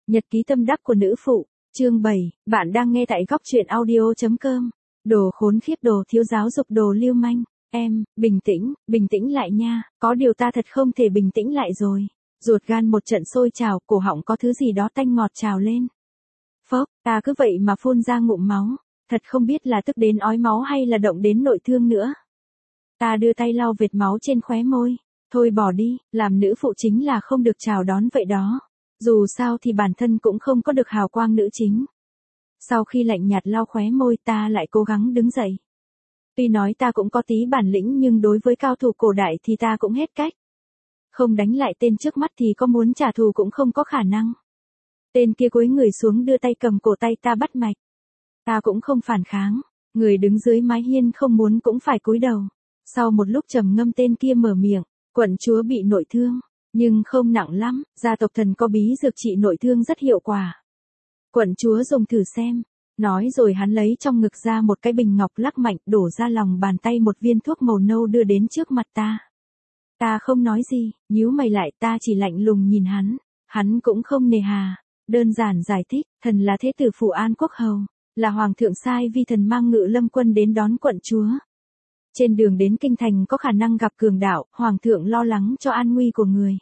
Nhật ký tâm đắc của nữ phụ, chương 7, bạn đang nghe tại góc truyện audio.com. Đồ khốn khiếp, đồ thiếu giáo dục, đồ lưu manh. Em, bình tĩnh lại nha, có điều ta thật không thể bình tĩnh lại rồi. Ruột gan một trận sôi trào, cổ họng có thứ gì đó tanh ngọt trào lên. Phốc, ta cứ vậy mà phun ra ngụm máu, thật không biết là tức đến ói máu hay là động đến nội thương nữa. Ta đưa tay lau vệt máu trên khóe môi. Thôi bỏ đi, làm nữ phụ chính là không được chào đón vậy đó. Dù sao thì bản thân cũng không có được hào quang nữ chính. Sau khi lạnh nhạt lau khóe môi, ta lại cố gắng đứng dậy. Tuy nói ta cũng có tí bản lĩnh nhưng đối với cao thủ cổ đại thì ta cũng hết cách. Không đánh lại tên trước mắt thì có muốn trả thù cũng không có khả năng. Tên kia cúi người xuống đưa tay cầm cổ tay ta bắt mạch. Ta cũng không phản kháng, người đứng dưới mái hiên không muốn cũng phải cúi đầu. Sau một lúc trầm ngâm tên kia mở miệng, quận chúa bị nội thương, nhưng không nặng lắm, gia tộc thần có bí dược trị nội thương rất hiệu quả. Quận chúa dùng thử xem, nói rồi hắn lấy trong ngực ra một cái bình ngọc lắc mạnh đổ ra lòng bàn tay một viên thuốc màu nâu đưa đến trước mặt ta. Ta không nói gì, nhíu mày lại, ta chỉ lạnh lùng nhìn hắn cũng không nề hà, đơn giản giải thích, thần là thế tử phủ An Quốc Hầu, là hoàng thượng sai vi thần mang Ngự Lâm quân đến đón quận chúa. Trên đường đến kinh thành có khả năng gặp cường đạo, hoàng thượng lo lắng cho an nguy của người.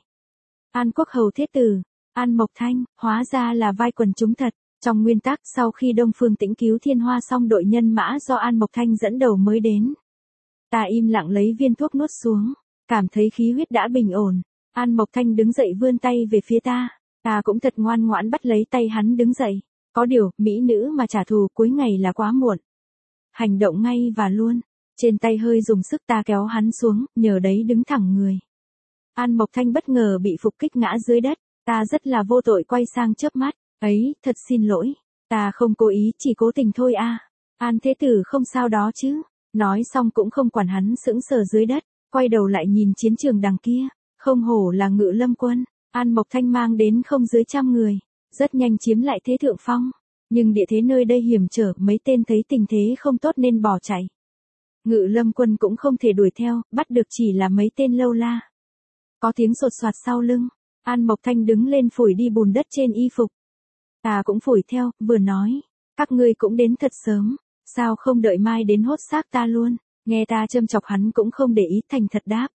An Quốc Hầu thế tử, An Mộc Thanh, hóa ra là vai quần chúng thật. Trong nguyên tắc sau khi Đông Phương Tĩnh cứu Thiên Hoa xong đội nhân mã do An Mộc Thanh dẫn đầu mới đến. Ta im lặng lấy viên thuốc nuốt xuống, cảm thấy khí huyết đã bình ổn. An Mộc Thanh đứng dậy vươn tay về phía ta. Ta cũng thật ngoan ngoãn bắt lấy tay hắn đứng dậy. Có điều, mỹ nữ mà trả thù cuối ngày là quá muộn. Hành động ngay và luôn. Trên tay hơi dùng sức ta kéo hắn xuống, nhờ đấy đứng thẳng người. An Mộc Thanh bất ngờ bị phục kích ngã dưới đất, ta rất là vô tội quay sang chớp mắt, ấy, thật xin lỗi, ta không cố ý, chỉ cố tình thôi à. An thế tử không sao đó chứ, nói xong cũng không quản hắn sững sờ dưới đất, quay đầu lại nhìn chiến trường đằng kia, không hổ là Ngự Lâm quân, An Mộc Thanh mang đến không dưới 100 người, rất nhanh chiếm lại thế thượng phong, nhưng địa thế nơi đây hiểm trở, mấy tên thấy tình thế không tốt nên bỏ chạy. Ngự Lâm quân cũng không thể đuổi theo, bắt được chỉ là mấy tên lâu la. Có tiếng sột soạt sau lưng, An Mộc Thanh đứng lên phủi đi bùn đất trên y phục. Ta cũng phủi theo, vừa nói, các ngươi cũng đến thật sớm, sao không đợi mai đến hốt xác ta luôn, nghe ta châm chọc hắn cũng không để ý, thành thật đáp.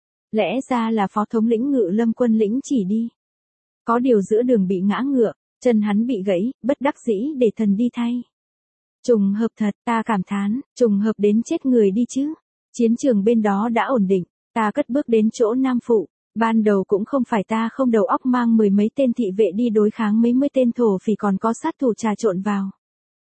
Lẽ ra là phó thống lĩnh Ngự Lâm quân lĩnh chỉ đi. Có điều giữa đường bị ngã ngựa, chân hắn bị gãy, bất đắc dĩ để thần đi thay. Trùng hợp thật, ta cảm thán, trùng hợp đến chết người đi chứ. Chiến trường bên đó đã ổn định, ta cất bước đến chỗ Nam Phụ. Ban đầu cũng không phải ta không đầu óc mang 10 mấy tên thị vệ đi đối kháng mấy mươi tên thổ phỉ còn có sát thủ trà trộn vào.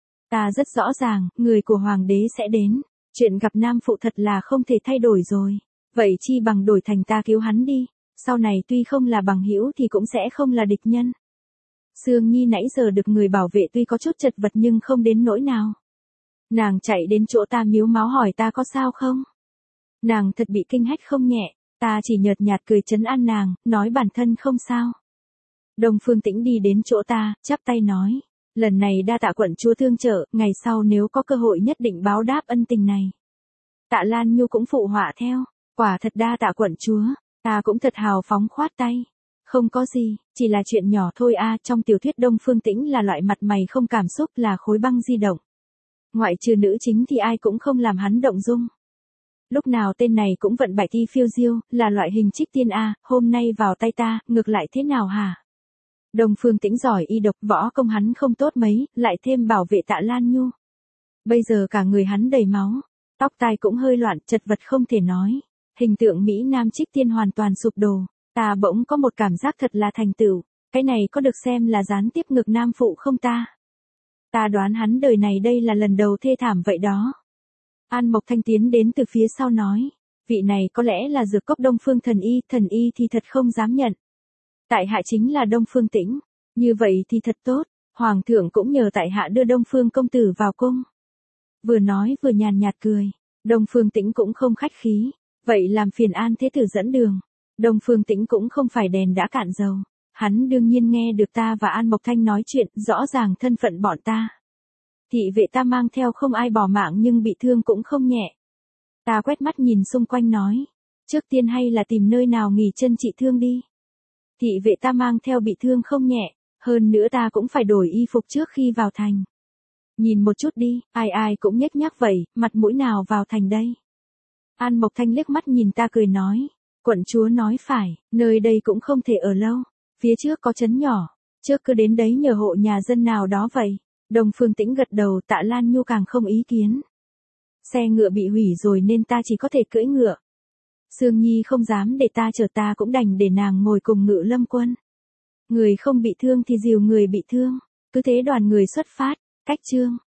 Ta rất rõ ràng, người của hoàng đế sẽ đến. Chuyện gặp Nam Phụ thật là không thể thay đổi rồi. Vậy chi bằng đổi thành ta cứu hắn đi. Sau này tuy không là bằng hữu thì cũng sẽ không là địch nhân. Sương Nhi nãy giờ được người bảo vệ tuy có chút chật vật nhưng không đến nỗi nào. Nàng chạy đến chỗ ta miếu máu hỏi ta có sao không. Nàng thật bị kinh hách không nhẹ, ta chỉ nhợt nhạt cười trấn an nàng, nói bản thân không sao. Đông Phương Tĩnh đi đến chỗ ta, chắp tay nói, lần này đa tạ quận chúa thương trợ, ngày sau nếu có cơ hội nhất định báo đáp ân tình này. Tạ Lan Nhu cũng phụ họa theo, quả thật đa tạ quận chúa, ta cũng thật hào phóng khoát tay. Không có gì, chỉ là chuyện nhỏ thôi à, trong tiểu thuyết Đông Phương Tĩnh là loại mặt mày không cảm xúc, là khối băng di động. Ngoại trừ nữ chính thì ai cũng không làm hắn động dung. Lúc nào tên này cũng vận bại thi phiêu diêu, là loại hình trích tiên a, hôm nay vào tay ta, ngược lại thế nào hả? Đông Phương Tĩnh giỏi y độc, võ công hắn không tốt mấy, lại thêm bảo vệ Tạ Lan Nhu. Bây giờ cả người hắn đầy máu, tóc tai cũng hơi loạn, chật vật không thể nói. Hình tượng Mỹ Nam trích tiên hoàn toàn sụp đổ, ta bỗng có một cảm giác thật là thành tựu, cái này có được xem là gián tiếp ngược Nam Phụ không ta? Ta đoán hắn đời này đây là lần đầu thê thảm vậy đó. An Mộc Thanh tiến đến từ phía sau nói, vị này có lẽ là dược cốc Đông Phương thần y thì thật không dám nhận. Tại hạ chính là Đông Phương Tĩnh, như vậy thì thật tốt, hoàng thượng cũng nhờ tại hạ đưa Đông Phương công tử vào cung. Vừa nói vừa nhàn nhạt cười, Đông Phương Tĩnh cũng không khách khí, vậy làm phiền An thế tử dẫn đường. Đông Phương Tĩnh cũng không phải đèn đã cạn dầu, hắn đương nhiên nghe được ta và An Mộc Thanh nói chuyện, rõ ràng thân phận bọn ta. Thị vệ ta mang theo không ai bỏ mạng nhưng bị thương cũng không nhẹ. Ta quét mắt nhìn xung quanh nói, trước tiên hay là tìm nơi nào nghỉ chân trị thương đi. Thị vệ ta mang theo bị thương không nhẹ, Hơn nữa ta cũng phải đổi y phục trước khi vào thành. Nhìn một chút đi, ai ai cũng nhếch nhác vậy, mặt mũi nào vào thành đây. An Mộc Thanh liếc mắt nhìn ta cười nói. Quận chúa nói phải, nơi đây cũng không thể ở lâu. Phía trước có trấn nhỏ, trước cứ đến đấy nhờ hộ nhà dân nào đó vậy. Đồng Phương Tĩnh gật đầu, Tạ Lan Nhu càng không ý kiến. Xe ngựa bị hủy rồi nên ta chỉ có thể cưỡi ngựa. Sương Nhi không dám để ta chở, ta cũng đành để nàng ngồi cùng Ngự Lâm Quân. Người không bị thương thì dìu người bị thương. Cứ thế đoàn người xuất phát, cách chương.